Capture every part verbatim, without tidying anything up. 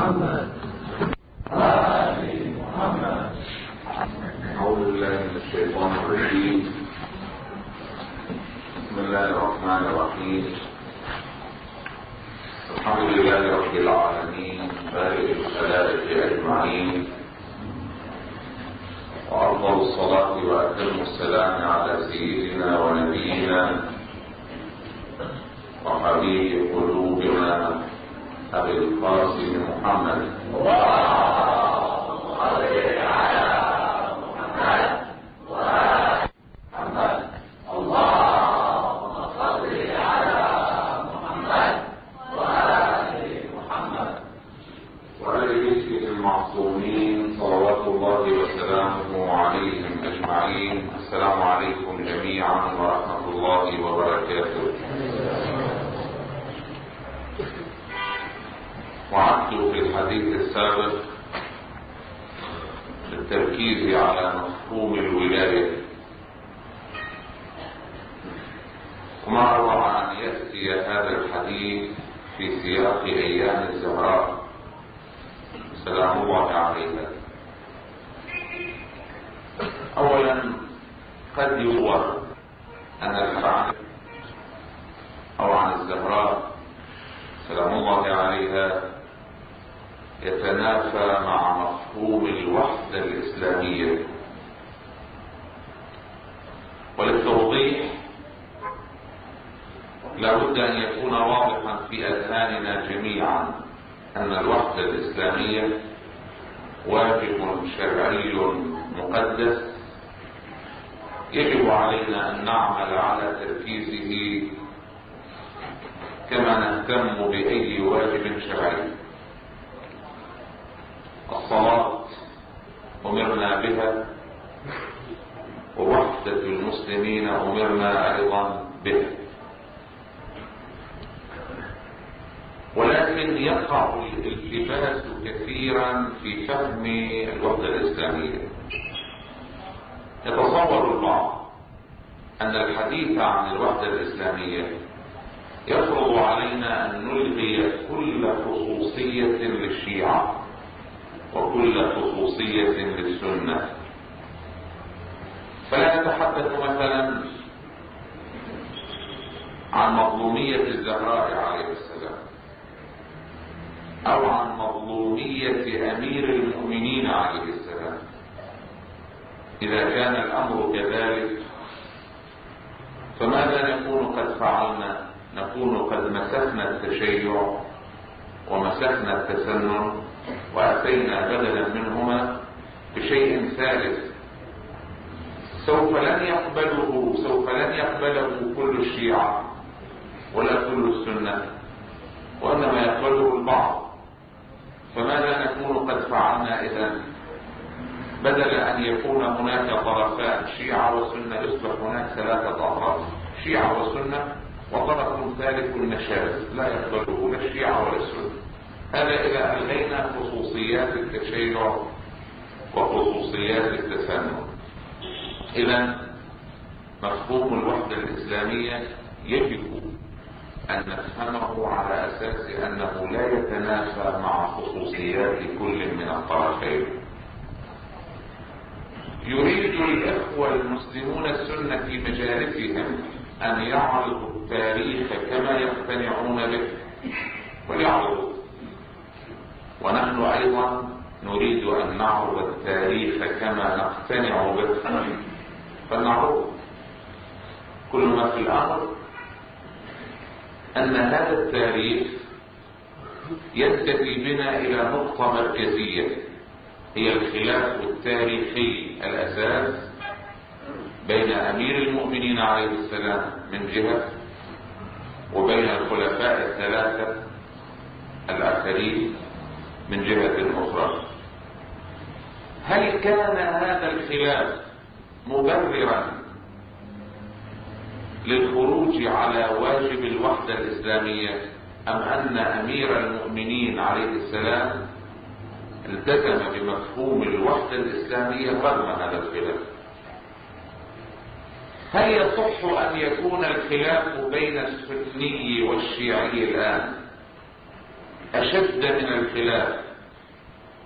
محمد آل محمد. أعوذ بالله من الشيطان الرجيم. بسم الله الرحمن الرحيم. الحمد لله رب العالمين بارئ الخلائق أجمعين، وأفضل الصلاة وأتم السلام على سيدنا ونبينا وحبيب قلوبنا أبي القاسم محمد. اللهم صل على محمد وآل محمد. اللهم صل على محمد وآل محمد وآل بيته المعصومين صلوات الله وسلامه عليهم أجمعين. السلام عليكم جميعا ورحمة الله وبركاته. وعدت في الحديث السابق بالتركيز على مفهوم الولاية، وما أروع أن يأتي هذا الحديث في سياق أيام الزهراء سلام الله عليها. أولا قد يصور أن الحديث أو عن الزهراء سلام الله عليها يتنافى مع مفهوم الوحدة الإسلامية، وللتوضيح لابد أن يكون واضحا في أذهاننا جميعا أن الوحدة الإسلامية واجب شرعي مقدس يجب علينا أن نعمل على تركيزه كما نهتم بأي واجب شرعي. الصلاة أمرنا بها، ووحدة المسلمين أمرنا أيضا بها، ولكن يقع الالتباس كثيرا في فهم الوحدة الإسلامية. يتصور البعض أن الحديث عن الوحدة الإسلامية يفرض علينا أن نلغي كل خصوصية للشيعة وكل خصوصية للسنة، فلا نتحدث مثلا عن مظلومية الزهراء عليه السلام أو عن مظلومية أمير المؤمنين عليه السلام. إذا كان الأمر كذلك فماذا نكون قد فعلنا؟ نكون قد مسكنا التشيع ومسكنا التسنن وأتينا بدلا منهما بشيء ثالث سوف لن يقبله سوف لن يقبله كل الشيعة ولا كل السنة، وإنما يقبله البعض. فماذا نكون قد فعلنا إذن؟ بدل أن يكون هناك طرفان شيعة وسنة يصبح هناك ثلاثة أطراف شيعة وسنة وطرف ثالث النشاز لا يقبله لا الشيعة ولا السنة. هذا إذا ألغينا خصوصيات التشيع وخصوصيات التسنن. إذن مفهوم الوحدة الإسلامية يجب أن نفهمه على أساس أنه لا يتنافى مع خصوصيات كل من الطرفين. يريد الإخوة المسلمون السنة في مجالسهم أن يعرضوا التاريخ كما يقتنعون به وليعرضوا، ونحن أيضا نريد أن نعرض التاريخ كما نقتنع به فلنعرضه. كل ما في الأمر أن هذا التاريخ ينتهي بنا إلى نقطة مركزية هي الخلاف التاريخي الأساس بين أمير المؤمنين عليه السلام من جهة وبين الخلفاء الثلاثة الآخرين من جهة أخرى. هل كان هذا الخلاف مبررا للخروج على واجب الوحدة الإسلامية، أم أن أمير المؤمنين عليه السلام التزم بمفهوم الوحدة الإسلامية رغم هذا الخلاف؟ هل يصح أن يكون الخلاف بين السني والشيعي الآن أشد من الخلاف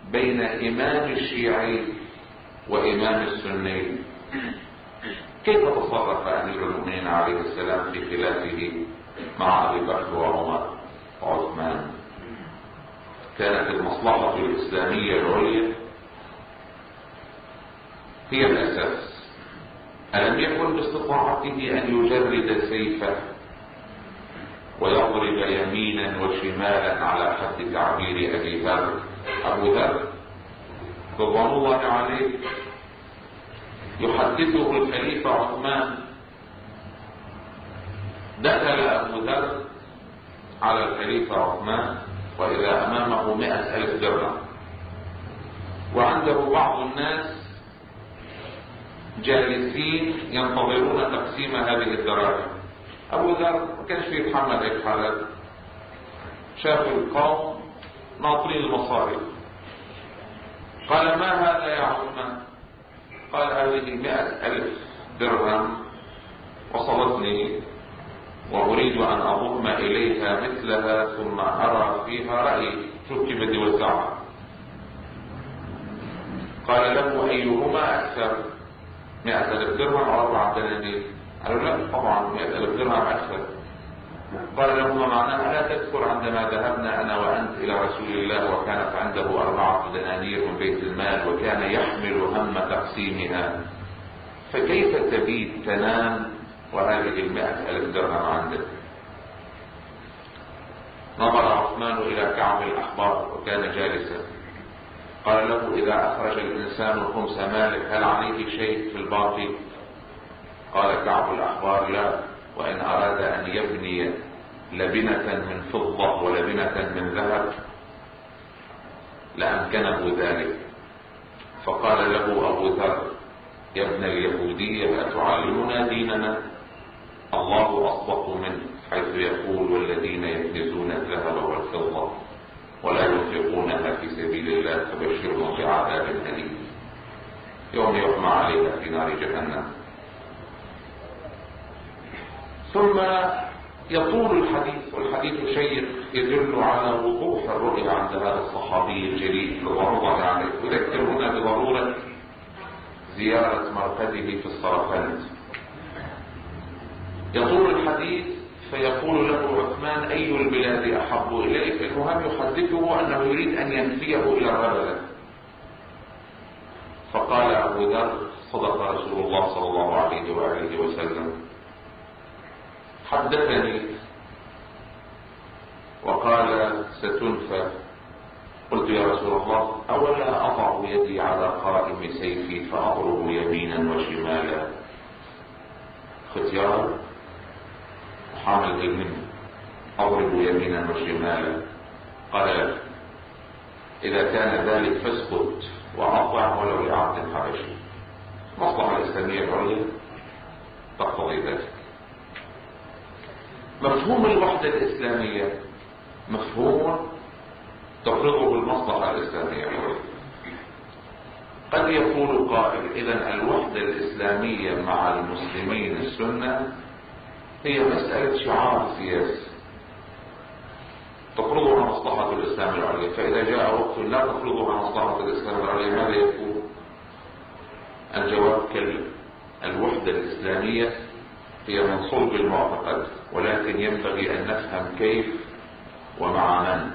بين إمام الشيعي وإمام السني. كيف تصرف أمير المؤمنين عليه السلام في خلافه مع أبي بكر وعمر وعثمان؟ كانت المصلحة الإسلامية العليا هي الأساس. ألم يكن باستطاعته أن يجرد سيفه ويضرب يمينا وشمالا على حد تعبير أبي ذر أبو ذر رضوان الله عليه يحدثه الخليفة عثمان: دخل أبو ذر على الخليفة عثمان وإذا أمامه مئة ألف درهم، وعنده بعض الناس جالسين ينتظرون تقسيم هذه الدراهم. أبو ذر ما كانش يتحمل هيك حالات، شاف القوم ناطرين المصاري، قال: ما هذا يا عثمان؟ قال: هذه مئة ألف درهم وصلتني وأريد أن أضم إليها مثلها ثم أرى فيها رأيي، شوف كيف بدي وزعها. قال له: أيهما أكثر، مئة ألف درهم أو أربعة دنانير؟ قالوا: لا طبعا مئة ألف درهم أكثر. قال لهما: معناها لا تذكر عندما ذهبنا أنا وأنت إلى رسول الله وكانت عنده أربعة دنانير من بيت المال وكان يحمل هم تقسيمها، فكيف تبيت تنام وهذه المئة ألف درهم عندك؟ نظر عثمان إلى كعب الأحبار وكان جالسا، قال له: إذا أخرج الإنسان خمس ماله هل عليه شيء في الباقي؟ قال كعب الأحبار: لا، وإن أراد أن يبني لبنة من فضة ولبنة من ذهب لأمكنه ذلك. فقال له أبو ذر: يا ابن اليهودية أتعلمنا ديننا؟ الله أصدق منه حيث يقول: والذين يكنزون الذهب والفضة ولا ينفقونها في سبيل الله فبشرهم بعذاب أليم يوم يحمى عليها في نار جهنم. ثم يطول الحديث، والحديث شيق يدل على وضوح الرؤية عند هذا الصحابي الجليل رضوان الله عليه، يذكرنا بضرورة زيارة مرقده في الصرفات. يطول الحديث فيقول له عثمان: أي البلاد أحب إليك؟ المهم يحدثه أنه يريد أن ينفيه إلى الربذة. فقال أبو ذر: صدق رسول الله صلى الله عليه وآله وسلم، حدثني وقال ستنفى. قلت: يا رسول الله، أولا أضع يدي على قائم سيفي فأضرب يمينا وشمالا؟ ختيار حامل اليمين، أضرب يمينا وشمالا. قال: لا، إذا كان ذلك فاسكت وأطع ولو لعبد حبشي. مصلحة الإسلامية العليا تقتضي ذلك. مفهوم الوحدة الإسلامية مفهوم تفرضه المصلحة الإسلامية العليا. قد يقول قائل: إذن الوحدة الإسلامية مع المسلمين السنة هي مسألة شعار سياسي تفرضها مصلحة الإسلام العليا، فإذا جاء وقت لا تفرضها مصلحة الإسلام العليا ماذا يكون؟ الجواب: كلا. الوحدة الإسلامية هي من صلب المعتقد، ولكن ينبغي أن نفهم كيف ومع من.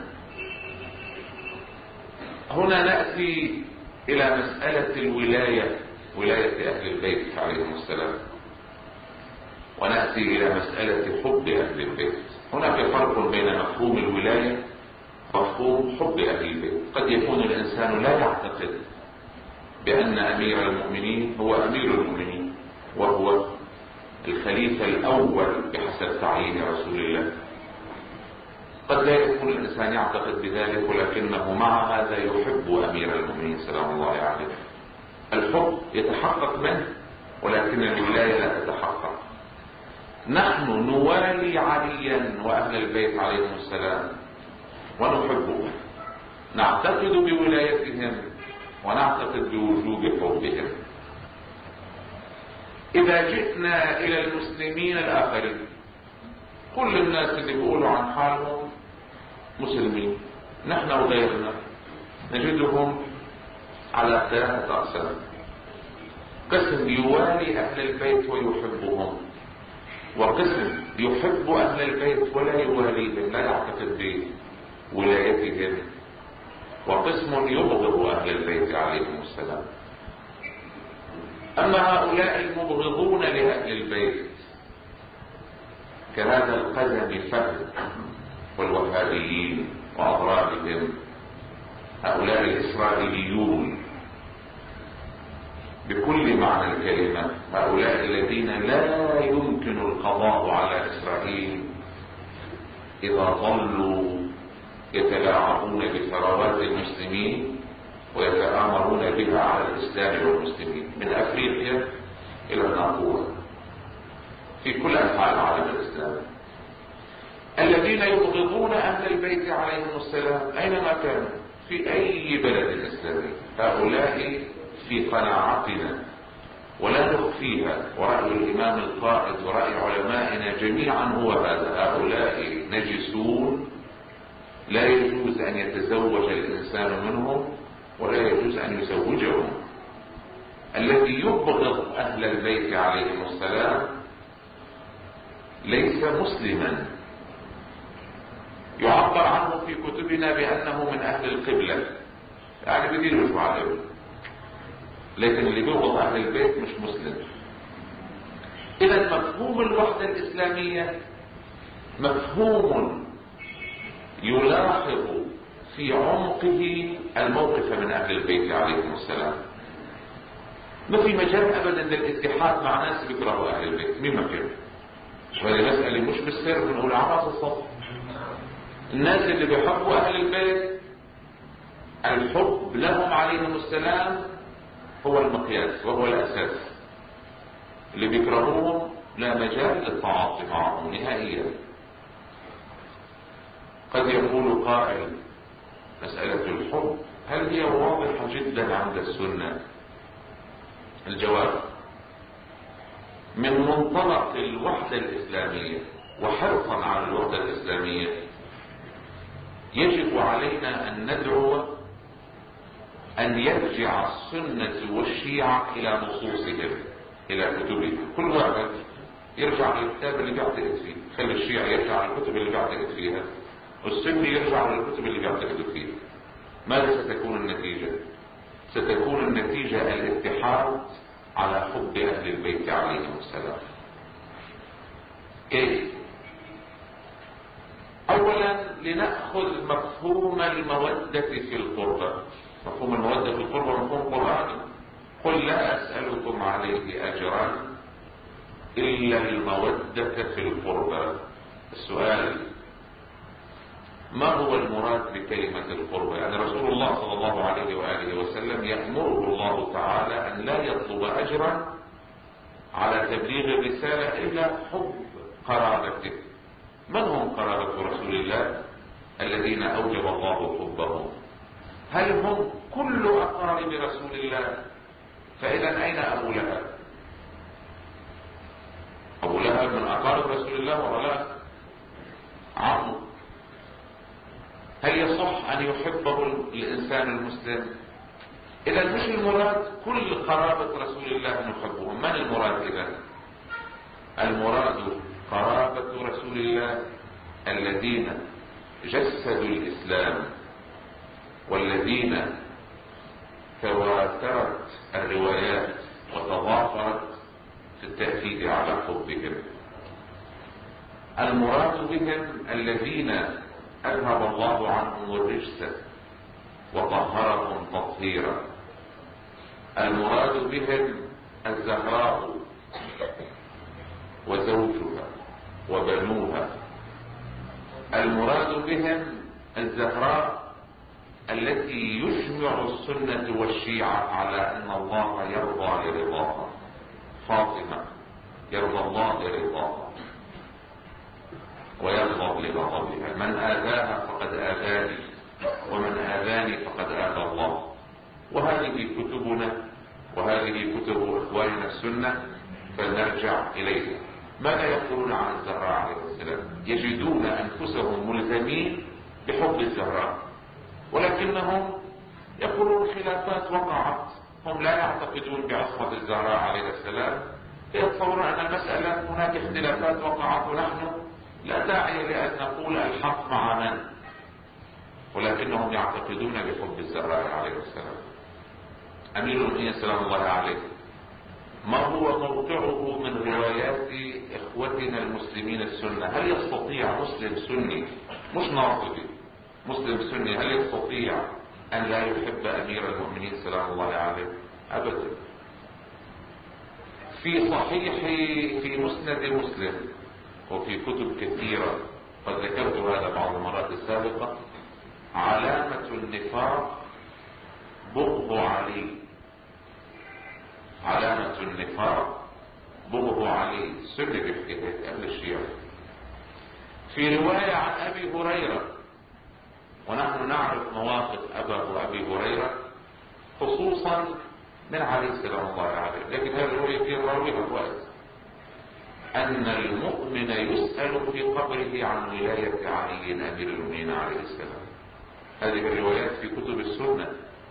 هنا نأتي إلى مسألة الولاية، ولاية أهل البيت عليهم السلام، ونأتي إلى مسألة حب أهل البيت. هناك فرق بين مفهوم الولاية ومفهوم حب أهل البيت. قد يكون الإنسان لا يعتقد بأن أمير المؤمنين هو أمير المؤمنين وهو الخليفة الأول بحسب تعيين رسول الله. قد لا يكون الإنسان يعتقد بذلك، ولكنه مع هذا يحب أمير المؤمنين سلام الله عليه. الحب يتحقق منه ولكن الولاية لا تتحقق. نحن نوالي عليا وأهل البيت عليهم السلام ونحبهم، نعتقد بولايتهم ونعتقد بوجوب حبهم. إذا جئنا إلى المسلمين الآخرين، كل الناس اللي بيقولوا عن حالهم مسلمين، نحن وغيرنا نجدهم على ثلاثة أقسام. قسم يوالي أهل البيت ويحبهم، وقسم يحب أهل البيت ولا يواليهم، لا يعتقد بولايتهم، وقسم يبغض أهل البيت عليهم السلام. أما هؤلاء المبغضون لأهل البيت كهذا القزم فهد والوهابيين وأضرابهم، هؤلاء الإسرائيليون بكل معنى الكلمة، هؤلاء الذين لا يمكن القضاء على إسرائيل إذا ظلوا يتلاعبون بثروات المسلمين ويتآمرون بها على الإسلام والمسلمين من أفريقيا إلى الناقورة في كل أنحاء العالم الإسلامي. الذين يبغضون أهل البيت عليهم السلام أينما كانوا في أي بلد إسلامي، هؤلاء في قناعتنا ولا نخفيها، ورأي الإمام القائد ورأي علمائنا جميعا هو هذا: هؤلاء نجسون، لا يجوز أن يتزوج الإنسان منهم ولا يجوز أن يزوجهم. الذي يبغض أهل البيت عليهم السلام ليس مسلما، يعبر عنه في كتبنا بأنه من أهل القبلة، يعني بدين شو عليه، لكن اللي بيبغض أهل البيت مش مسلم. إذا مفهوم الوحدة الإسلامية مفهوم يلاحظ في عمقه الموقف من أهل البيت عليهم السلام. ما في مجال أبدا للاتحاد مع ناس بيكرهوا أهل البيت، مين ما كان. وهذه مسألة مش بالسر، بنقول عباس الصف. الناس اللي بيحبوا أهل البيت الحب لهم عليهم السلام هو المقياس وهو الأساس. اللي بيكرهوهم لا مجال للتعاطي معهم نهائيا. قد يقول قائل: مسألة الحب هل هي واضحة جدا عند السنة؟ الجواب: من منطلق الوحدة الإسلامية وحرصا على الوحدة الإسلامية يجب علينا أن ندعو أن يرجع السنة والشيعة إلى نصوصهم، إلى كتبهم. كل واحد يرجع للكتاب اللي بيعتقد فيه، خلي الشيعة يرجع للكتب اللي بيعتقد فيها، والسني يرجع للكتب اللي بيعتقد فيها. ماذا ستكون النتيجة؟ ستكون النتيجة الاتحاد على حب أهل البيت عليهم السلام. كيف؟ أولا لنأخذ مفهوم المودة في القربى. مفهوم المودة في القربى مفهوم قرآني: قل لا أسألكم عليه أجرا إلا المودة في القربى. السؤال: ما هو المراد بكلمة القربى؟ يعني رسول الله صلى الله عليه وآله وسلم يأمره الله تعالى أن لا يطلب أجرا على تبليغ الرسالة إلا حب قرابته. من هم قرابة رسول الله الذين أوجب الله حبهم؟ هل هم كل أقارب رسول الله؟ فإذا أين أبو لهب؟ أبو لهب من أقارب رسول الله ولا لا؟ عمه. هل يصح أن يحبه الإنسان المسلم؟ إذا مش المراد كل قرابة رسول الله نحبهم. من المراد إذا؟ المراد قرابة رسول الله الذين جسدوا الإسلام والذين تواترت الروايات وتضافرت في التأكيد على حبهم. المراد بهم الذين أذهب الله عنهم الرجس وطهرهم تطهيرا. المراد بهم الزهراء وزوجها وبنوها. المراد بهم الزهراء التي يجمع السنة والشيعة على أن الله يرضى لرضاها. فاطمة يرضى الله لرضاها ويغضب لغضبها. من آذاها فقد آذاني ومن آذاني فقد آذى الله. وهذه كتبنا وهذه كتب إخواننا السنة، فلنرجع إليها. ماذا يقولون عن الزهراء عليه السلام؟ يجدون أنفسهم ملزمين بحب الزهراء، ولكنهم يقولون خلافات وقعت، هم لا يعتقدون بعصمة الزهراء عليه السلام، يتصورون أن المسألة هناك اختلافات وقعت ونحن لا داعي لأن نقول الحق مع من، ولكنهم يعتقدون بحب الزهراء عليه السلام. أمير المؤمنين سلام الله عليه ما هو موقعه من روايات إخوتنا المسلمين السنة؟ هل يستطيع مسلم سني مش ناصبي، مسلم سني، هل يستطيع أن لا يحب أمير المؤمنين سلام الله عليه؟ أبدا. في صحيح في مسند مسلم وفي كتب كثيرة قد ذكرت هذا بعض المرات السابقة، علامة النفاق بغض علي، علامة النفاق بغض علي، سنة بحكاية أهل الشيعة. في رواية عن أبي هريرة، ونحن نعرف مواقف أبا وأبي هريرة خصوصا من علي سلام الله عليه، لكن هذه الرواية في راويها الوقت أن المؤمن يسأل في قبره عن ولاية علي أمير المؤمنين عليه السلام. هذه الروايات في كتب السنة،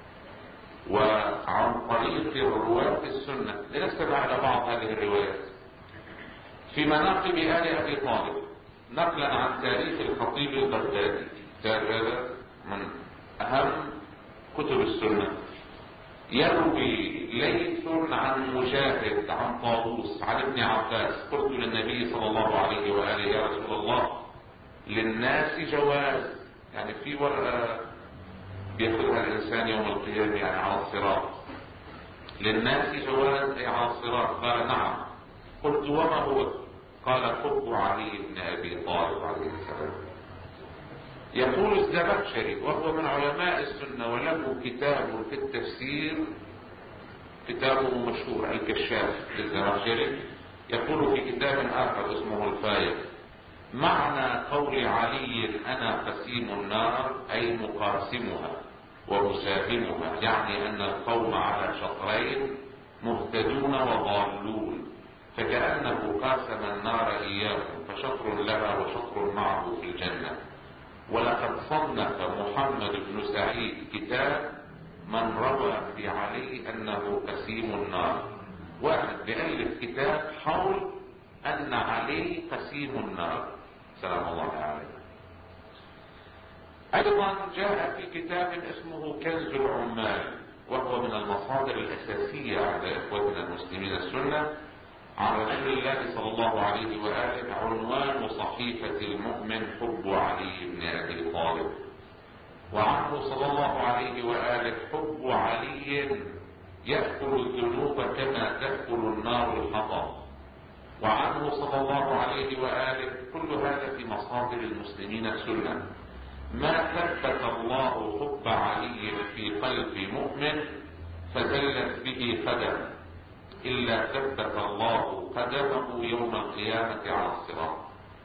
وعن طريق رواة السنة لنستمع إلى بعض هذه الروايات. في مناقب آل أبي طالب نقلا عن تاريخ الخطيب البغدادي، هذا من أهم كتب السنة، يروي ليث عن مجاهد عن طاووس عن ابن عباس: قلت للنبي صلى الله عليه وآله يا رسول الله للناس جواز، يعني في ورقة بياخذها الإنسان يوم القيامة يعني على الصراط، للناس جواز أي على الصراط؟ قال نعم. قلت وما هو؟ قال حب علي بن أبي طالب عليه السلام. يقول الزمخشري وهو من علماء السنة وله كتاب في التفسير، كتابه مشهور الكشاف للزمخشري، يقول في كتاب آخر اسمه الفايق: معنى قول علي أنا قسيم النار أي مقاسمها ومساهمها، يعني أن القوم على شطرين مهتدون وضالون، فكأنه قاسم النار إياهم، فشطر لها وشطر معه في الجنة. ولقد صنف محمد بن سعيد كتاب من روى في علي أنه قسيم النار، واحد بألف كتاب حول أن علي قسيم النار سلام الله عليه. أيضا جاء في كتاب اسمه كنز العمال، وهو من المصادر الأساسية عند إخوتنا المسلمين السنة، عن رسول الله صلى الله عليه وآله، عنوان صحيفة المؤمن حب علي بن أبي طالب، وعنه صلى الله عليه وآله: حب علي يأكل الذنوب كما تأكل النار الحطب. وعنه صلى الله عليه وآله، كل هذا في مصادر المسلمين السنة. ما ثبت الله حب علي في قلب مؤمن فزلت به قدم إلا ثبت الله قدمه يوم القيامة على الصراط.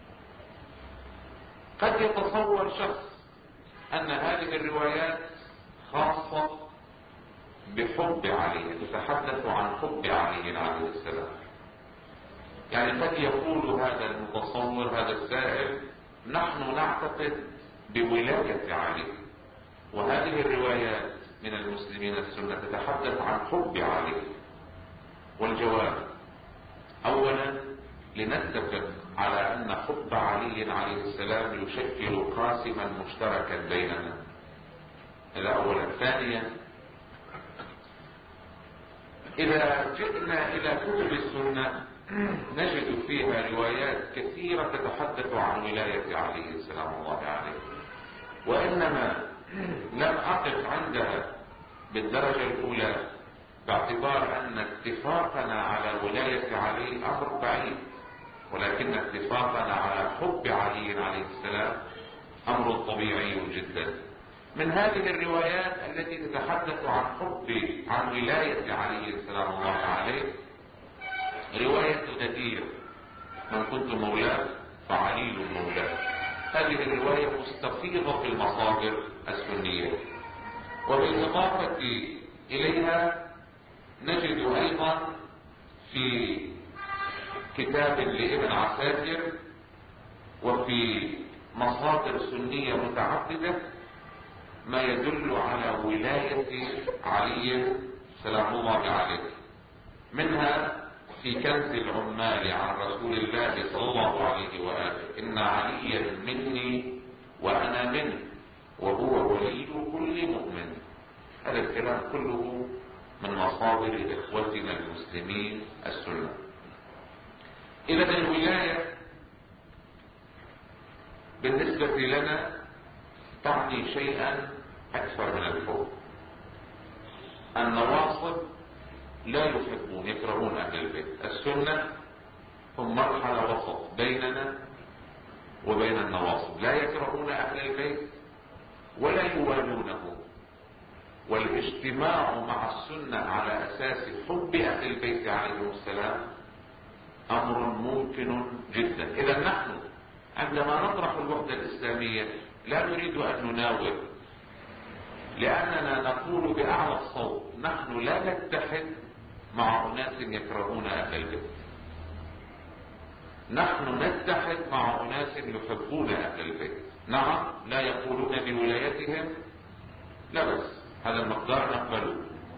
قد يتصور شخص أن هذه الروايات خاصة بحب علي، تتحدث عن حب علي عليه السلام، يعني قد يقول هذا المتصور هذا السائل: نحن نعتقد بولاية علي، وهذه الروايات من المسلمين السنة تتحدث عن حب علي. والجواب: أولا لنتفق على أن حب علي عليه السلام يشكل قاسما مشتركا بيننا، هذا أولا. ثانيا، إذا جئنا إلى كتب السنة نجد فيها روايات كثيرة تتحدث عن ولاية علي سلام الله عليه، وإنما لم أقف عندها بالدرجة الأولى باعتبار أن اتفاقنا على ولاية علي أمر بعيد، ولكن اتفاقنا على حب علي عليه السلام أمر طبيعي جدا. من هذه الروايات التي تتحدث عن حب عن ولاية علي سلام الله عليه رواية الغدير: من كنت مولاه فعلي مولاه. هذه الرواية مستفيضة في المصادر السنية. وبالإضافة إليها نجد أيضا في كتاب لابن عساكر وفي مصادر سنية متعددة ما يدل على ولاية علي سلام الله عليه. منها في كنز العمال عن رسول الله صلى الله عليه وآله: إن عليا مني وأنا منه وهو ولي كل مؤمن. هذا الكلام كله من مصادر إخوتنا المسلمين السنة. إذا الولاية بالنسبة لنا تعني شيئا أكثر من الحب. النواصب لا يحبون، يكرهون أهل البيت. السنة هم مرحلة وسط بيننا وبين النواصب، لا يكرهون أهل البيت ولا يوالونه. والاجتماع مع السنة على أساس حب أهل البيت عليهم السلام أمر ممكن جدا. إذا نحن عندما نطرح الوحدة الإسلامية لا نريد أن نناور، لأننا نقول بأعلى الصوت: نحن لا نتحد مع أناس يكرهون أهل البيت، نحن نتحد مع أناس يحبون أهل البيت. نعم لا يقولون بولايتهم، لا بس هذا المقدار نقبله.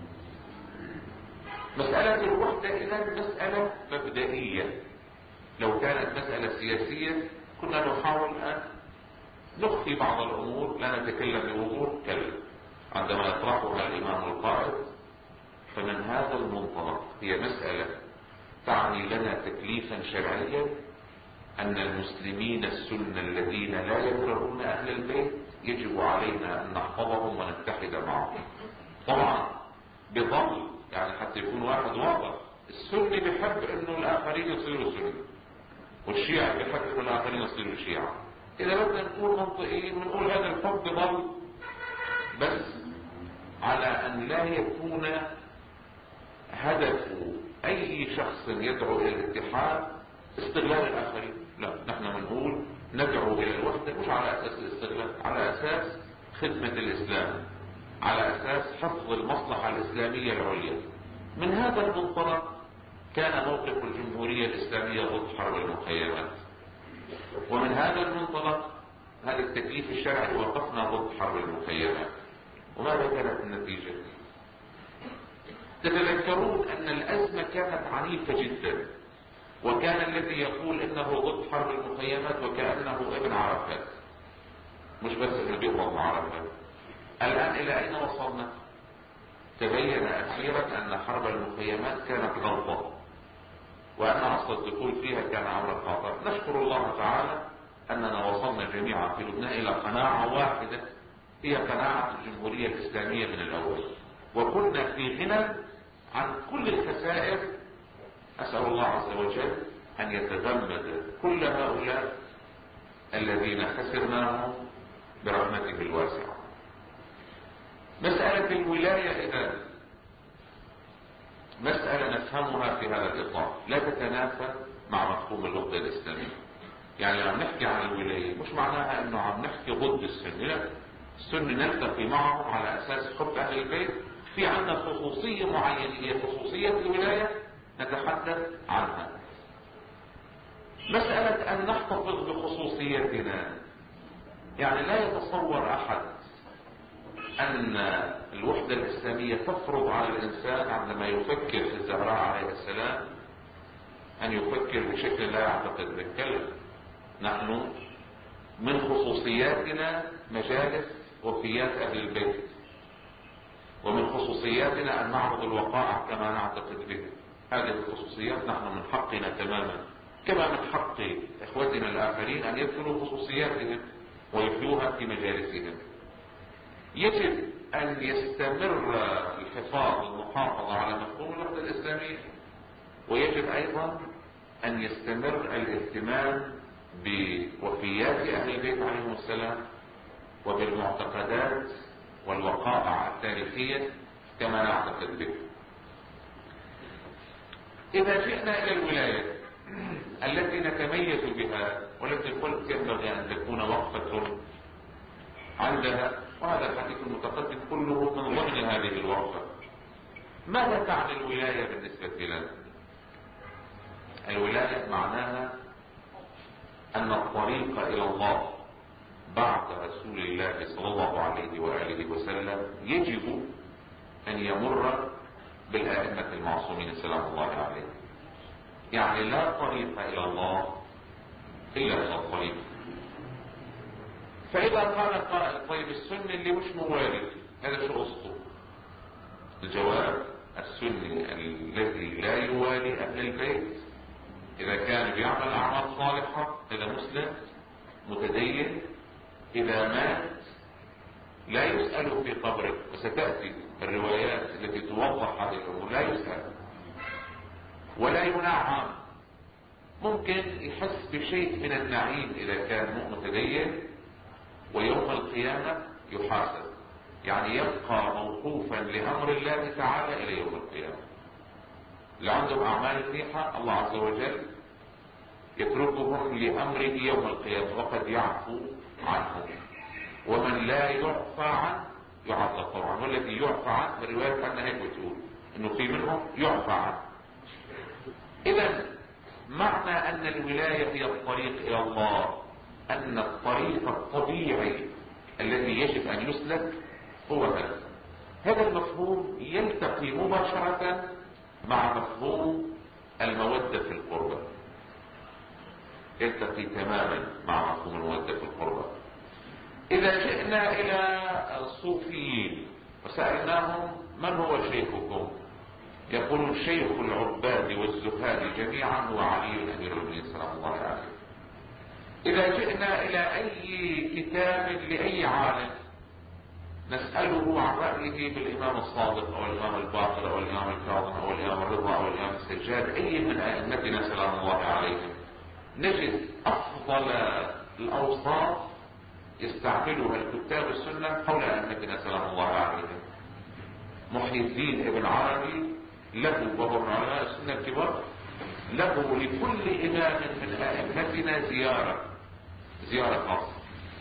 مسألة الوحدة إذن مسألة مبدئية. لو كانت مسألة سياسية كنا نحاول أن نخفي بعض الأمور، لا نتكلم بوضوح. كلا عندما يطرحها الإمام القائد فمن هذا المنطلق هي مسألة تعني لنا تكليفا شرعيا، أن المسلمين السنة الذين لا يكرهون أهل البيت يجب علينا أن نحفظهم ونتحد معهم. طبعا بظل يعني حتى يكون واحد واضح: السني بيحب انه الاخرين يصيروا سني، والشيعة بيحب انه الاخرين يصيروا شيعة. اذا بدنا نكون منطقيين بنقول هذا الحب ضل، بس على ان لا يكون هدف اي شخص يدعو الى الاتحاد استغلال الاخرين. لا، نحن بنقول ندعو الى الوحدة مش على اساس الاستغلال، على اساس خدمة الاسلام، على اساس حفظ المصلحة الاسلامية العليا. من هذا المنطلق كان موقف الجمهورية الاسلامية ضد حرب المخيمات، ومن هذا المنطلق هذا التكليف الشرعي وقفنا ضد حرب المخيمات. وماذا كانت النتيجة؟ تتذكرون ان الازمة كانت عنيفة جدا، وكان الذي يقول انه ضد حرب المخيمات وكأنه ابن عرفات، مش بس انه بيضرب عرفات. الان الى اين وصلنا؟ تبين اخيرا ان حرب المخيمات كانت غلطة، وان اصل الدخول فيها كان امر خاطئ. نشكر الله تعالى اننا وصلنا جميعا في لبنان الى قناعة واحدة، هي قناعة الجمهورية الاسلامية من الاول، وكنا في غنى عن كل الخسائر. اسأل الله عز وجل ان يتغمد كل هؤلاء الذين خسرناهم برحمته الواسعة. مسألة الولاية إذا مسألة نفهمها في هذا الإطار، لا تتنافى مع مفهوم الوحدة الإسلامية. يعني لما نحكي عن الولاية مش معناها انه عم نحكي ضد السنة، لا، السنة نلتقي معهم على اساس حب اهل البيت. في عندنا خصوصية معينة هي خصوصية الولاية نتحدث عنها. مسألة ان نحتفظ بخصوصيتنا، يعني لا يتصور احد ان الوحدة الاسلامية تفرض على الانسان عندما يفكر في الزهراء عليه السلام ان يفكر بشكل لا يعتقد بالكلام. نحن من خصوصياتنا مجالس وفيات اهل البيت، ومن خصوصياتنا ان نعرض الوقائع كما نعتقد به. هذه الخصوصيات نحن من حقنا تماما، كما من حق اخوتنا الاخرين ان يدخلوا خصوصياتهم ويحيوها في مجالسهم. يجب ان يستمر الحفاظ والمحافظة على مفهوم الوحدة الاسلامية، ويجب ايضا ان يستمر الاهتمام بوفيات اهل البيت عليهم السلام وبالمعتقدات والوقائع التاريخية كما نعتقد به. اذا جئنا الى الولاية التي نتميز بها والتي قلت ينبغي ان تكون وقفة عندها، وهذا الحديث المتقدم كله من ضمن هذه الوقفة. ماذا تعني الولاية بالنسبة لنا؟ الولاية معناها ان الطريق الى الله بعد رسول الله صلى الله عليه وآله وسلم يجب أن يمر بالأئمة المعصومين سلام الله عليه. يعني لا طريق إلى الله إلا من الطريق. فإذا قال قائل طيب السني اللي مش موالد هذا شو قصته؟ الجواب السني الذي لا يوالي أهل البيت إذا كان بيعمل أعمال صالحة هذا مسلم متدين، إذا مات لا يسأل في قبره، وستأتي الروايات التي توضح هذه الأمور، لا يسأل ولا ينعم. ممكن يحس بشيء من النعيم إذا كان متدين، ويوم القيامة يحاسب، يعني يبقى موقوفا لأمر الله تعالى إلى يوم القيامة. اللي عندهم أعمال منيحة الله عز وجل يتركهم لأمره يوم القيامة وقد يعفو عنه، ومن لا يعفى عنه يعذب طبعا. والذي يعفى عنه الرواية عنه هيك بتقول انه في منهم يعفى عنه. اذا معنى ان الولاية هي الطريق الى الله، ان الطريق الطبيعي الذي يجب ان يسلك هو هذا. هذا المفهوم يلتقي مباشرة مع مفهوم المودة في القربة، يلتقي تماما مع مفهوم المودة في القربة. إذا جئنا إلى الصوفيين وسألناهم من هو شيخكم؟ يقولون شيخ العباد والزهاد جميعا هو علي أمير المؤمنين سلام الله عليه. إذا جئنا إلى أي كتاب لأي عالم نسأله عن رأيه بالإمام الصادق أو الإمام الباقر أو الإمام الكاظم أو الإمام الرضا أو الإمام السجاد، أي من أئمتنا سلام الله عليهم، نجد أفضل الأوصاف يستعملها الكتاب السنة حول أئمتنا سلام الله عليهم. محي الدين ابن عربي له، وهو من علماء السنة الكبار، له لكل إمام من أئمتنا زيارة زيارة خاصة.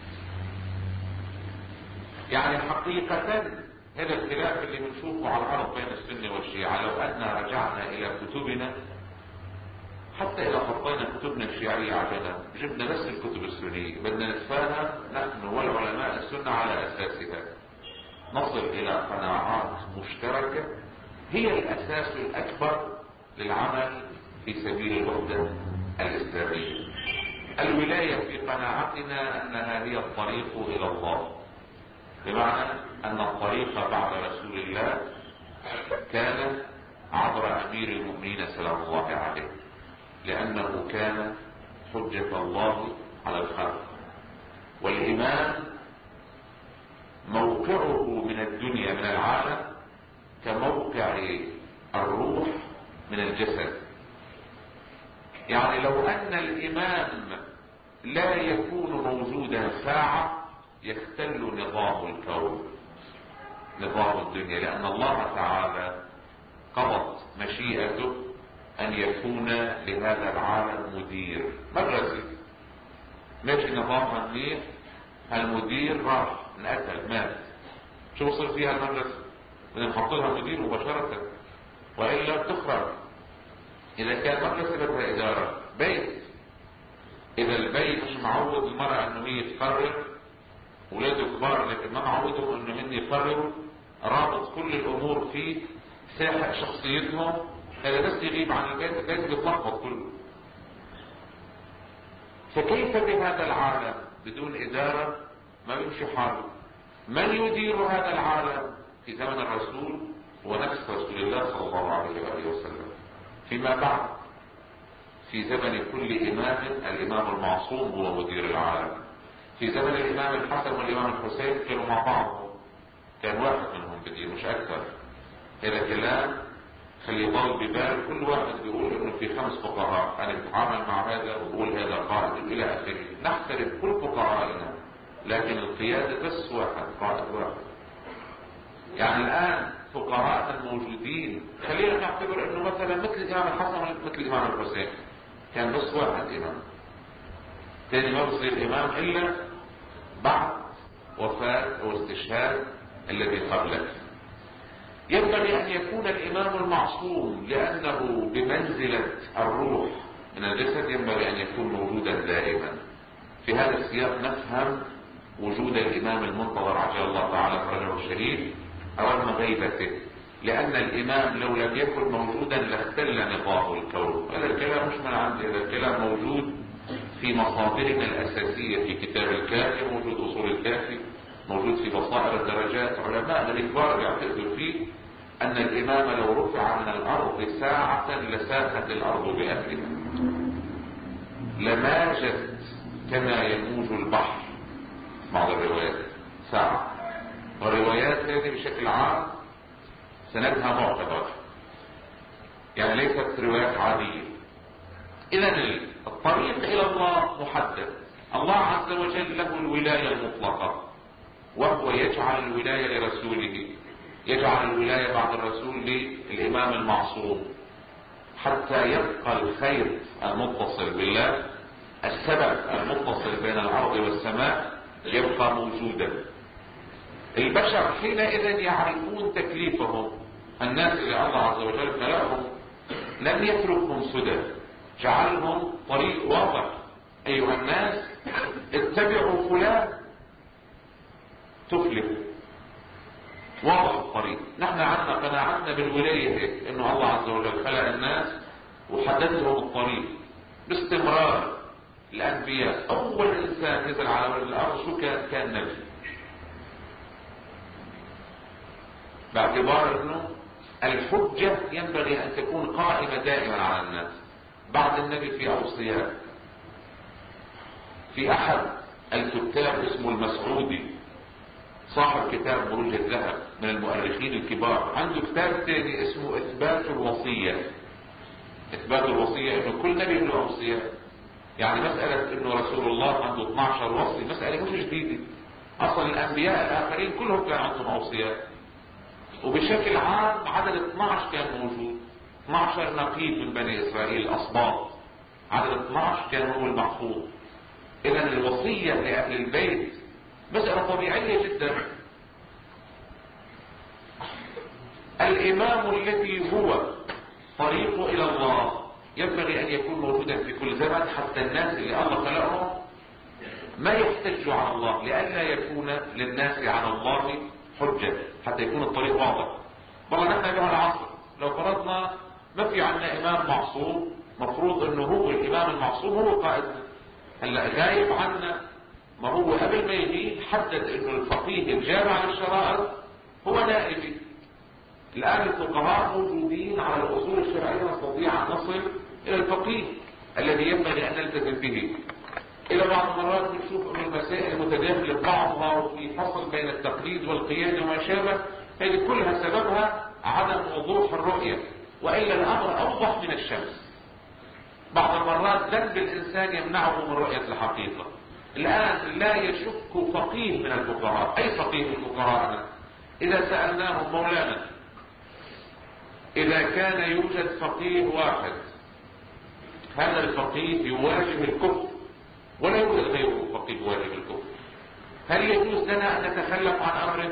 يعني حقيقة هذا الخلاف اللي بنشوفه على الأرض بين السنة والشيعة، لو أننا رجعنا إلى كتبنا، حتى إذا حطينا كتبنا الشيعية على جنب جبنا بس الكتب السنية، بدنا نتفاهم نحن والعلماء السنة على أساسها، نصل إلى قناعات مشتركة هي الأساس الأكبر للعمل في سبيل الوحدة الإسلامية. الولاية في قناعتنا أنها هي الطريق إلى الله، بمعنى أن الطريق بعد رسول الله كان عبر أمير المؤمنين سلام الله عليه، لأنه كان حجة الله على الخلق. والإمام موقعه من الدنيا من العالم كموقع الروح من الجسد. يعني لو أن الإمام لا يكون موجودا ساعة يختل نظام الكون، نظام الدنيا، لأن الله تعالى قضت مشيئته أن يكون لهذا العالم مدير. مدرسة ماشي نظامها منيح، المدير راح انقتل مات، شو وصل فيها المدرسة؟ بدنا نحط لها مدير مباشرة وإلا بتخرب. إذا كان مدرسة بدها إدارة، بيت إذا البيت مش معود المرأة إنه هي تقرر، ولاده كبار لكن ما معودهم إنه هن يقرروا، رابط كل الأمور فيه، ساحق شخصيتهم، هذا بس يغيب عن البيت البيت بيتلخبط كله. فكيف بهذا العالم بدون إدارة؟ ما يمشي حاله. من يدير هذا العالم في زمن الرسول هو نفس رسول الله صلى الله عليه وآله وسلم. فيما بعد في زمن كل إمام الإمام المعصوم هو مدير العالم. في زمن الإمام الحسن والإمام الحسين كانوا مع بعض، كان واحد منهم بدير مش أكثر. هذا كلام خلي يضل ببال كل واحد بيقول انه في خمس فقهاء، انا بتعامل مع هذا وبقول هذا قائد الى اخره. نحترم كل فقهائنا لكن القيادة بس واحد، قائد واحد. يعني الان فقهاءنا الموجودين خلينا نعتبر انه مثلا مثل الامام الحسن مثل الامام الحسين كان بس واحد امام، ثاني ما بصير امام الا بعد وفاة او استشهاد الذي قبله. ينبغي ان يكون الامام المعصوم لانه بمنزلة الروح من الجسد، ينبغي ان يكون موجودا دائما. في هذا السياق نفهم وجود الإمام المنتظر عجل الله تعالى فرجه الشريف رغم غيبته، لأن الإمام لو لم يكن موجودا لاختل نظام الكون. هذا الكلام مش من عندي، هذا الكلام موجود في مصادرنا الأساسية، في كتاب الكافي موجود، أصول الكافي موجود، في بصائر الدرجات. علماء الكبار يعتقدوا فيه أن الإمام لو رفع من الأرض ساعة لساخت الأرض بأهلها، لماجت كما يموج البحر. بعض الروايات ساعة، والروايات هذه بشكل عام سندها معتبر، يعني ليست روايات عادية. إذا الطريق إلى الله محدد. الله عز وجل له الولاية المطلقة، وهو يجعل الولاية لرسوله، يجعل الولاية بعد الرسول للإمام المعصوم، حتى يبقى الخير المتصل بالله، السبب المتصل بين الأرض والسماء يبقى موجودا. البشر حينئذ يعرفون تكليفهم. الناس اللي الله عز وجل خلقهم لم يتركهم سدى، جعلهم طريق واضح. أيها الناس اتبعوا فلان تفلحوا، واضح الطريق. نحن عندنا قناعتنا بالولاية هيك، انه الله عز وجل خلق الناس وحدد لهم الطريق باستمرار. الأنبياء أول إنسان نزل على وجه الأرض شو كان؟ كان نبي، باعتبار أنه الحجة ينبغي أن تكون قائمة دائما على الناس. بعد النبي في أوصياء. في أحد الكتاب اسمه المسعودي، صاحب كتاب مروج الذهب، من المؤرخين الكبار، عنده كتاب ثاني اسمه إثبات الوصية. إثبات الوصية إنه كل نبي له أوصياء. يعني مسألة إنه رسول الله عنده اثني عشر وصي مسألة مش جديدة، أصلا الأنبياء الآخرين كلهم كان عندهم أوصياء، وبشكل عام عدد اثني عشر كان موجود. اثني عشر نقيب من بني إسرائيل الأصباط، عدد اثني عشر كان هو المحفوظ. إذن الوصية لأهل البيت مسألة طبيعية جدا. الإمام الذي هو طريق إلى الله ينبغي أن يكون موجودا في كل زمن، حتى الناس اللي الله خلقهم ما يحتجوا على الله، لئلا يكون للناس على الله حجة، حتى يكون الطريق واضح. والله نحن بها العصر لو فرضنا ما في عندنا إمام معصوم، مفروض أنه هو الإمام المعصوم هو قائدنا. هلا غايب عنا، ما هو قبل ما يجي حدد أنه الفقيه الجامع للشرائع هو نائبي. الآن الفقهاء موجودين على الأصول الشرعية، نستطيع أن نصل إلى الفقيه الذي ينبغي أن نلتزم به. إلى بعض المرات نشوف أن المسائل متداخلة بعضها، وفي فصل بين التقليد والقيادة وما شابه. هذه كلها سببها عدم وضوح الرؤية، وإلا الأمر أوضح من الشمس. بعض المرات ذنب الإنسان يمنعه من رؤية الحقيقة. الآن لا يشك فقيه من الفقهاء، أي فقيه من الفقهاء إذا سألناهم مولانا إذا كان يوجد فقيه واحد هذا الفقيه يواجه الكفر ولا يوجد غيره فقيه يواجه الكفر، هل يجوز لنا أن نتخلف عن أمره؟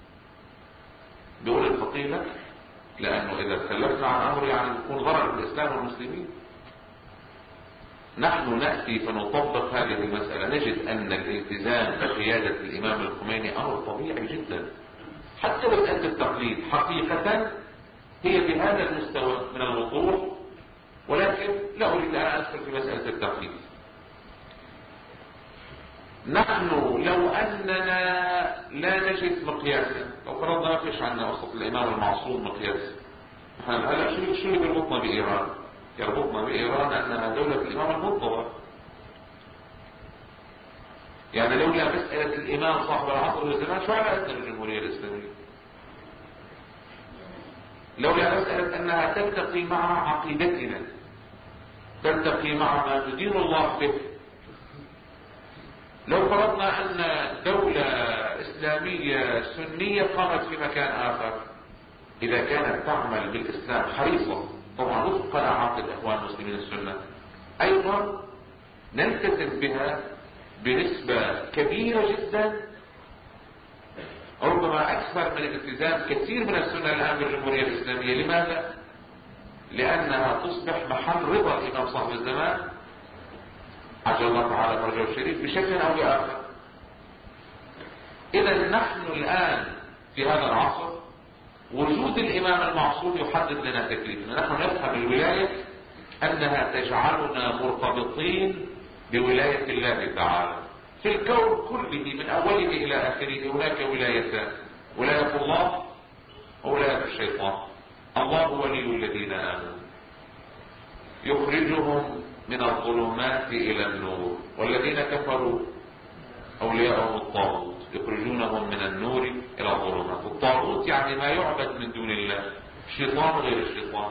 بيقول الفقيه لا، لأنه إذا تخلفنا عن أمره يعني يكون ضرر بالإسلام والمسلمين. نحن نأتي فنطبق هذه المسألة، نجد أن الالتزام بقيادة الإمام الخميني أمر طبيعي جدا. حتى مسألة التقليد حقيقة هي بهذا المستوى من الوضوح، ولكن لا أريد أن أدخل في مسألة التقليد. نحن لو أننا لا نجد مقياسا، لو فرضنا ما فيش عندنا وسط الإمام المعصوم مقياس، هلا شو شو اللي يربطنا بإيران؟ يربطنا بإيران أنها دولة الإمام المنتظر. يعني لولا مسألة الإمام صاحب العصر والزمان شو علاقتنا بالجمهورية الإسلامية؟ لولا مسألة أنها تلتقي مع عقيدتنا، تلتقي مع ما تدين الله به. لو فرضنا أن دولة إسلامية سنية قامت في مكان آخر، إذا كانت تعمل بالإسلام حريصة طبعا وفق قناعات الإخوان المسلمين السنة، أيضا نلتزم بها بنسبة كبيرة جدا، ربما أكثر من الالتزام كثير من السنة الآن بالجمهورية الإسلامية. لماذا؟ لأنها تصبح محل رضا الإمام صاحب الزمان عجل الله تعالى فرجه الشريف بشكل أو بآخر. إذا نحن الآن في هذا العصر وجود الإمام المعصوم يحدد لنا تكليفنا. نحن نفهم الولاية أنها تجعلنا مرتبطين بولاية الله تعالى في الكون كله من أوله إلى آخره. هناك ولايتان: ولاية الله وولاية الشيطان. الله ولي الذين آمنوا يخرجهم من الظلمات إلى النور، والذين كفروا أولياءهم الطاغوت يخرجونهم من النور إلى الظلمات. الطاغوت يعني ما يعبد من دون الله، الشيطان غير الشيطان.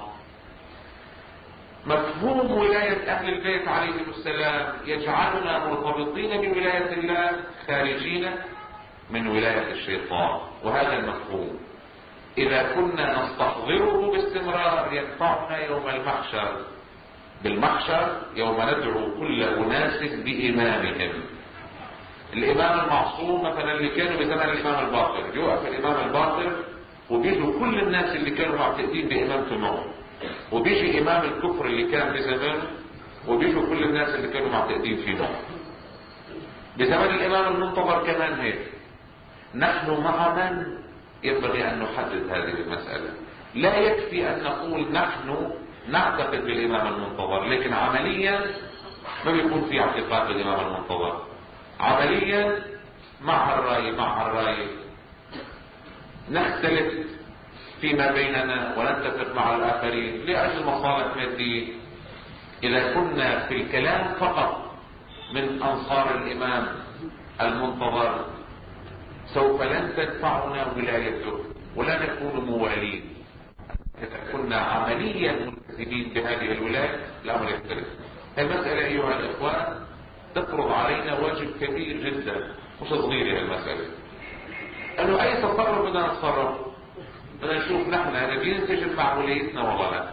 مفهوم ولاية أهل البيت عليهم السلام يجعلنا مرتبطين بولاية الله خارجين من ولاية الشيطان. وهذا المفهوم إذا كنا نستحضره باستمرار ينفعنا يوم المحشر. بالمحشر يوم ندعو كل أناس بإمامهم. الإمام المعصوم مثلا اللي كانوا بزمن الإمام الباقر، يوقف الإمام الباقر وبيجوا كل الناس اللي كانوا معتقدين بإمامته معه، وبيجي إمام الكفر اللي كان بزمانه وبيجوا كل الناس اللي كانوا معتقدين فيه معه. بزمن الإمام المنتظر كمان هيك. نحن مع من ينبغي أن نحدد هذه المسألة. لا يكفي أن نقول نحن نعتقد بالإمام المنتظر، لكن عمليا ما بيكون في اعتقاد بالإمام المنتظر. عمليا مع الرأي مع الرأي نختلف فيما بيننا ونتفق مع الآخرين لأجل مصالح مادية. إذا كنا في الكلام فقط من أنصار الإمام المنتظر سوف لن تنفعنا ولايته ولا نكون موالين. إذا كنا عمليا ملتزمين بهذه الولاية الأمر يختلف. المسألة أيها الإخوان تفرض علينا واجب كبير جدا، مش صغير المسألة. أنه أي تصرف بدنا نتصرف بدنا نشوف نحن هذا بينسجم مع ولايتنا ولا لا.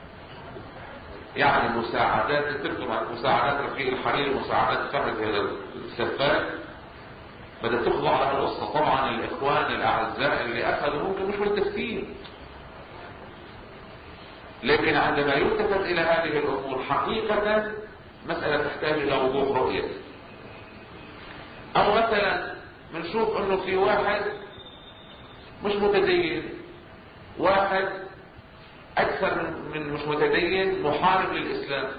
يعني مساعدات تكتب مساعدات رفيق الحرير، مساعدات فهد هذا السفاك بدها تخضع على القصة. طبعا الإخوان الأعزاء اللي أخذوا ممكن مش ملتفتين، لكن عندما يلتفت إلى هذه الأمور حقيقة مسألة تحتاج إلى وضوح رؤية. أو مثلا بنشوف إنه في واحد مش متدين، واحد أكثر من مش متدين محارب للإسلام،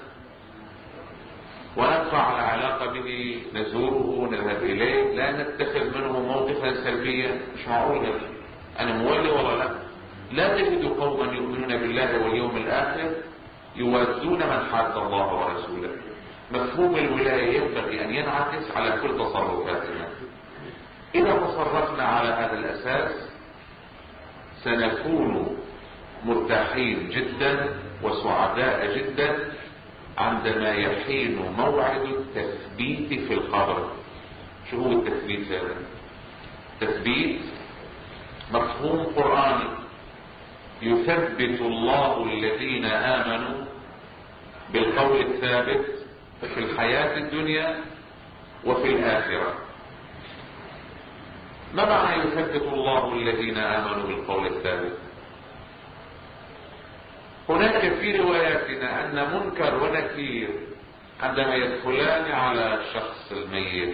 ونبقى على علاقة به، نزوره، نذهب إليه، لا نتخذ منه موقفا سلبيا. مش معقول هذا. أنا مولي ولا لا؟ لا تجد قوما يؤمنون بالله واليوم الآخر يوازون من حاد الله ورسوله. مفهوم الولاية ينبغي أن ينعكس على كل تصرفاتنا. إذا تصرفنا على هذا الأساس سنكون مرتاحين جدا وسعداء جدا عندما يحين موعد التثبيت في القبر. شو هو التثبيت هذا؟ تثبيت مفهوم قرآني. يثبت الله الذين آمنوا بالقول الثابت في الحياة الدنيا وفي الآخرة. ما معنى يثبت الله الذين آمنوا بالقول الثابت؟ هناك في رواياتنا أن منكر ونكير عندما يدخلان على الشخص الميت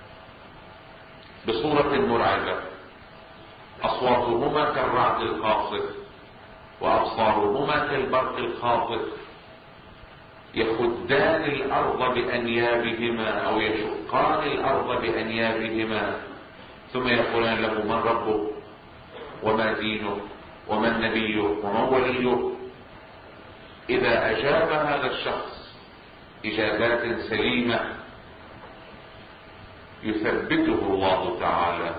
بصورة مرعبة أصواتهما كالرعد القاصف وأبصارهما كالبرق الخاطف يخدان الأرض بأنيابهما أو يشقان الأرض بأنيابهما، ثم يقولان له: من ربه وما دينه ومن نبيه ومن وليه. إذا أجاب هذا الشخص إجابات سليمة يثبته الله تعالى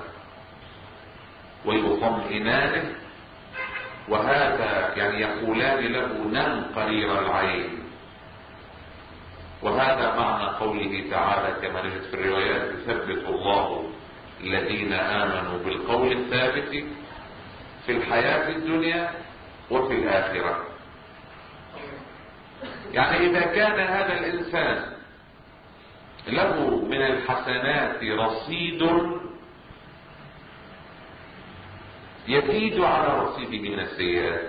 ويطمئنانه، وهذا يعني يقولان له: نم قرير العين. وهذا معنى قوله تعالى كما نجد في الروايات: يثبت الله الذين آمنوا بالقول الثابت في الحياة الدنيا وفي الآخرة. يعني إذا كان هذا الإنسان له من الحسنات رصيد يزيد على رصيده من السيئات،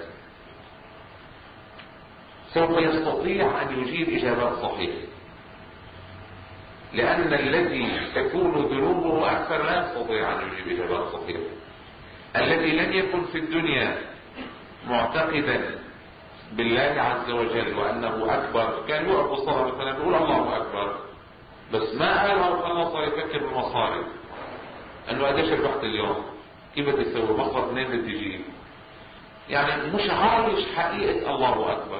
سوف يستطيع أن يجيب إجابات صحيحة، لأن الذي تكون ذنوبه الأكثر لا يستطيع أن يجيب إجابات صحيحة. الذي لم يكن في الدنيا معتقدا بالله عز وجل وأنه أكبر، كان يقف بالصلاة مثلا يقول الله أكبر، بس ما قال خلاص صار يفكر بالمصاري أنه قديش ربحت اليوم، كيف بدي أسوي، مصرف منين بدي أجيب، يعني مش عايش حقيقة الله أكبر.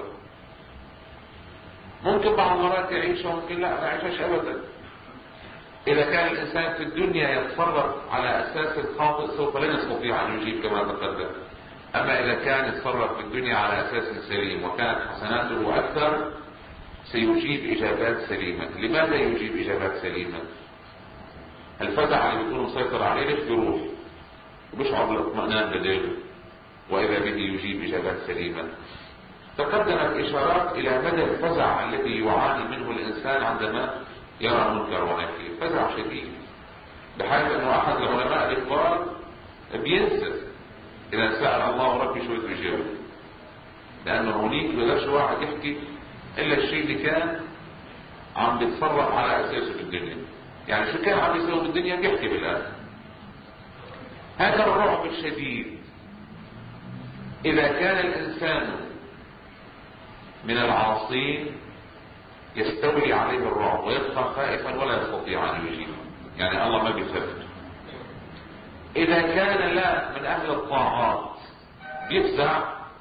ممكن بعض المرات يعيش وممكن لا ما يعيشش أبدا. إذا كان الإنسان في الدنيا يتصرف على أساس خاطئ سوف لا يستطيع أن يجيب كما تقدم. أما إذا كان يتصرف في الدنيا على أساس سليم وكانت حسناته أكثر سيجيب إجابات سليمة. لماذا يجيب إجابات سليمة؟ الفزع اللي بيكون مسيطر عليه ليش بيروح وبيشعر بالاطمئنان بداله، وإذا به يجيب إجابات سليمة. تقدمت إشارات إلى مدى الفزع الذي يعاني منه الإنسان عندما يرى منكر ونكير، فزع شديد بحيث أنه أحد العلماء الكبار بينسى إذا سأل الله ربي شو بده يجاوب، لأنه هنيك بقدرش واحد يحكي إلا الشيء اللي كان عم بيتصرف على أساسه في الدنيا. يعني شو كان عم يسوي بالدنيا بيحكي بالآخر. هذا الرعب الشديد إذا كان الإنسان من العاصين يستولي عليه الرعب ويبقى خائفا ولا يستطيع أن يجيب، يعني الله ما بيثبت. إذا كان لا من أهل الطاعات يفزع،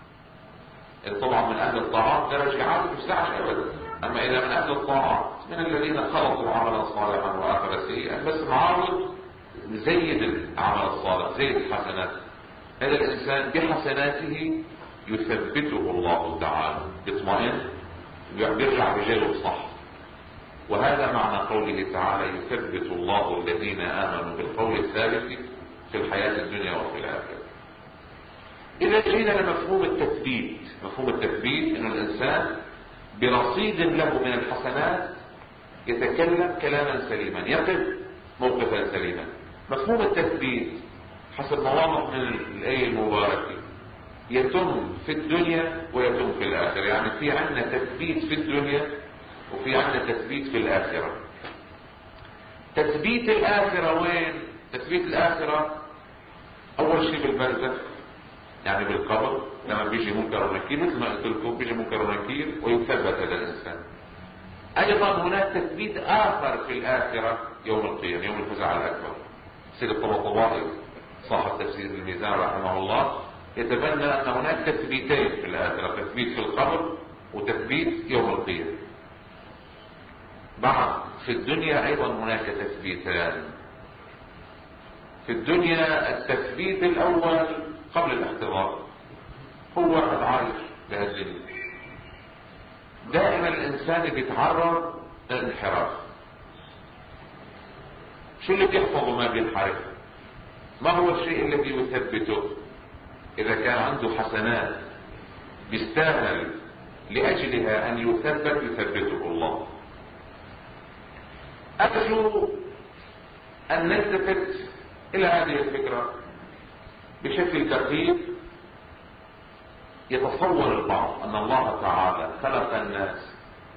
طبعا من أهل الطاعات درجة عالية يفزعش أبدا. أما إذا من أهل الطاعات من الذين خلطوا عملا صالحا وآخر سيئا بس معاود زيد العمل الصالح زيد الحسنات، هذا الإنسان بحسناته يثبته الله تعالى، يطمئن بيرجع بجاله صح. وهذا معنى قوله تعالى يثبت الله الذين آمنوا بالقول الثابت في الحياة الدنيا وفي الآخرة. إذا جينا لمفهوم التثبيت، مفهوم التثبيت إنه الإنسان برصيد له من الحسنات يتكلم كلاما سليما، يقف موقفا سليما. مفهوم التثبيت حسب ما واضح من الآية المباركة يتم في الدنيا ويتم في الآخرة. يعني في عندنا تثبيت في الدنيا وفي عندنا تثبيت في الآخرة. تثبيت الآخرة وين؟ تثبيت الآخرة أول شيء بالبرزخ، يعني بالقبر لما بيجي منكر ونكير، مثل ما قلت لكم بيجي منكر ونكير ويثبت هذا الإنسان. أيضا هناك تثبيت آخر في الآخرة يوم القيامة، يوم الفزع الأكبر. سيد الطبطبائي صاحب تفسير الميزان رحمه الله يتبنى أن هناك تثبيتين في الآخرة، تثبيت في القبر وتثبيت يوم القيامة. بعد في الدنيا أيضا هناك تثبيتان. في الدنيا التثبيت الأول قبل الاحتضار، هو واحد عايش بهالدنيا دائما الإنسان بيتعرض للانحراف. شو اللي بيحفظه ما بينحرف؟ ما هو الشيء الذي يثبته؟ إذا كان عنده حسنات بيستاهل لأجلها أن يثبت يثبته الله. أرجو أن نلتفت إلى هذه الفكرة بشكل دقيق. يتصور البعض أن الله تعالى خلق الناس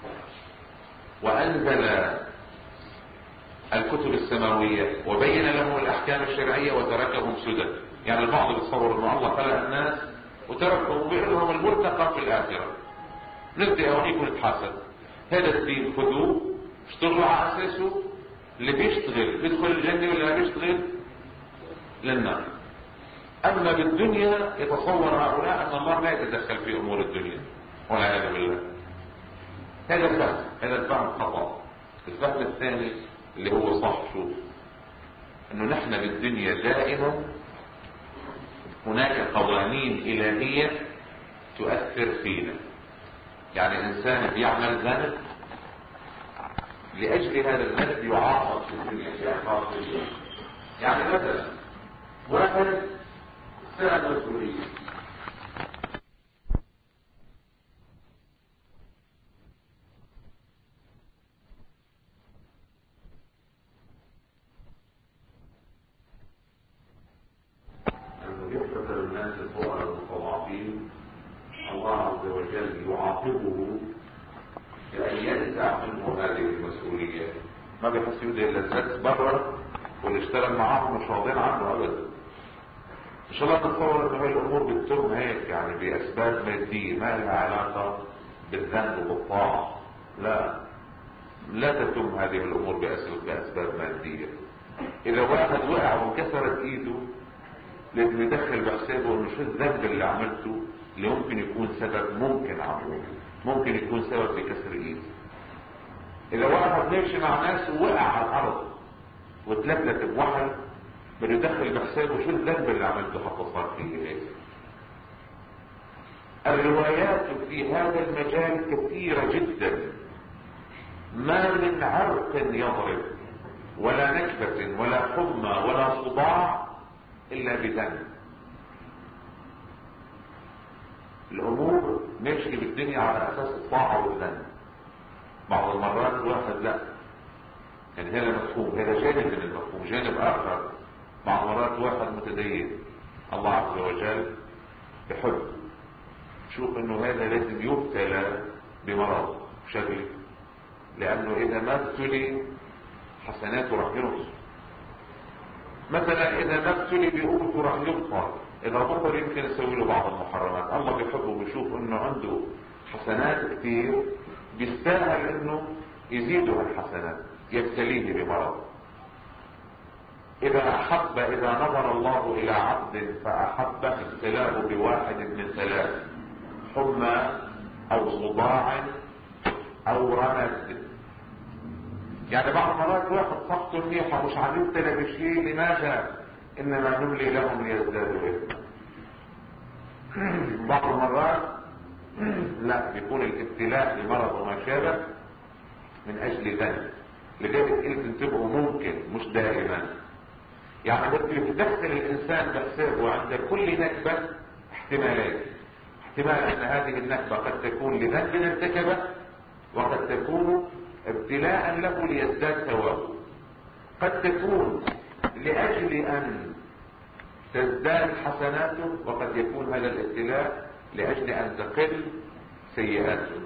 وأنزل الكتب السماوية وبين لهم الأحكام الشرعية وتركهم سدى. يعني البعض يتصور أن الله خلق الناس وتركهم وبيقول لهم الملتقى في الآخرة، نبدأ هونيك ونتحاسب. هذا الدين خذوه اشتغلوا على أساسه، اللي بيشتغل بيدخل الجنة واللي ما بيشتغل للنار. أما بالدنيا يتصور هؤلاء أن الله لا يتدخل في أمور الدنيا والعياذ بالله. هذا الفهم، هذا الفهم خطأ. الفهم الثاني اللي هو صح، شو أنه نحن بالدنيا دائما هناك قوانين إلهية تؤثر فينا. يعني إنسان بيعمل ذنب لأجل هذا الذنب يعاقب في الدنيا في عقاب الدنيا. يعني مثلا واحد سرق مسؤولية، أنه يحتقر الناس الفقراء المستضعفين، الله عز وجل يعاقبه بأن ينزع منه هذه المسؤولية. ما بيحس يده إلا الزكس برا واللي اشتغل معاهم مش راضين عنه ابدا. ان شاء الله نتصور ان هي الامور بتتم هيك يعني باسباب ماديه ما لها علاقه بالذنب وبالطاعه. لا لا تتم هذه الامور باسباب ماديه. اذا واحد وقع وانكسرت ايده لازم يدخل بحسابه انه شو الذنب اللي عملته اللي ممكن يكون سبب ممكن عمله ممكن يكون سبب بكسر ايده. اذا واحد ماشي مع ناس ووقع على الارض واتلفلت بوحل بده يدخل بحسابه شو الذنب اللي عملته حتى صار فيه هيك. الروايات في هذا المجال كثيرة جدا، ما من عرق يضرب ولا نكبة ولا حمى ولا صداع الا بذنب. الامور ماشية بالدنيا على اساس الطاعة والذنب. بعض المرات الواحد لا يعني هذا مفهوم، هذا جانب من المفهوم. جانب اخر بعض مرات واحد متدين الله عز وجل بحب شوف انه هذا لازم يبتلى بمرض شغل، لانه اذا ما ابتلي حسناته راح ينقص. مثلا اذا ما ابتلي بقوته راح يبطل، اذا بطل يمكن يسوي له بعض المحرمات. الله بيحبه بيشوف انه عنده حسنات كثير بيستاهل انه يزيده الحسنات يبتليه بمرض. اذا احب اذا نظر الله الى عبد فاحبه ابتلاه بواحد من ثلاث: حمى او صداع او رمد. يعني بعض المرات واحد صحته منيحه مش عم يبتلى بشيء، لماذا؟ انما نملي لهم ليزدادوا اثما. بعض المرات لا بيكون الابتلاء بمرض وما شابه من اجل ذنب. لذلك قلت انتبهوا ممكن مش دائما. يعني بده يدخل الانسان بحسابه عند كل نكبه احتمالات. احتمال ان هذه النكبه قد تكون لذنب ارتكبه، وقد تكون ابتلاء له ليزداد ثوابه. قد تكون لاجل ان تزداد حسناته، وقد يكون هذا الابتلاء لاجل ان تقل سيئاته.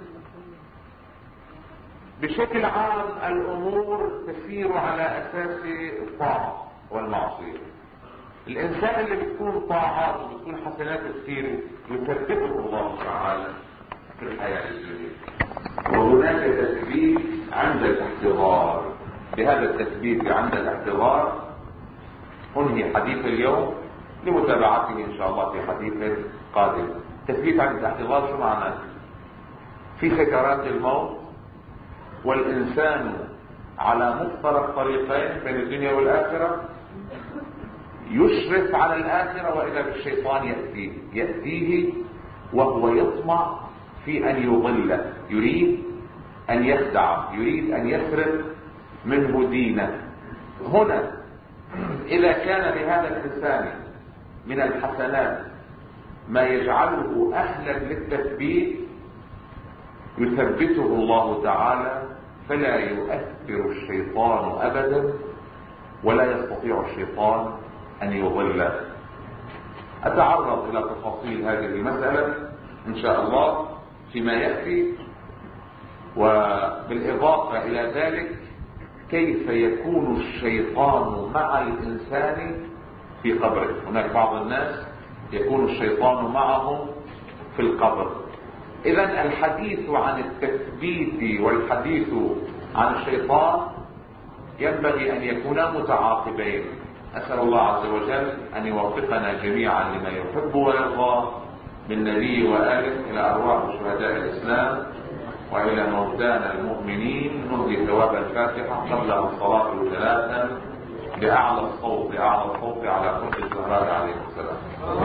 بشكل عام الامور تسير على اساس الطاعه والمعصيه. الانسان اللي بتكون طاعات وبتكون حسناته كثيره يثبته الله تعالى في الحياه الدنيا. وهناك تثبيت عند الاحتضار. بهذا التثبيت عند الاحتضار انهي حديث اليوم لمتابعته ان شاء الله في حديث قادم. تثبيت عند الاحتضار شو معناه؟ في سكرات الموت والانسان على مفترق طريقين بين الدنيا والاخره، يشرف على الاخره واذا بالشيطان ياتيه ياتيه وهو يطمع في ان يضله، يريد ان يخدعه، يريد ان يسرق منه دينه. هنا اذا كان لهذا الانسان من الحسنات ما يجعله اهلا للتثبيت يثبته الله تعالى، فلا يؤثر الشيطان ابدا ولا يستطيع الشيطان ان يضله. اتعرض الى تفاصيل هذه المسألة ان شاء الله فيما يأتي. وبالاضافة الى ذلك كيف يكون الشيطان مع الانسان في قبره. هناك بعض الناس يكون الشيطان معهم في القبر. اذا الحديث عن التثبيت والحديث عن الشيطان ينبغي ان يكونا متعاقبين. اسأل الله عز وجل ان يوفقنا جميعا لما يحب ويرضى بالنبي وآله الى ارواح شهداء الاسلام والى موتانا المؤمنين. نهدي ثواب الفاتحة قبل الصلاة ثلاثا بأعلى الصوت بأعلى الصوت على كل الزهراء عليه السلام.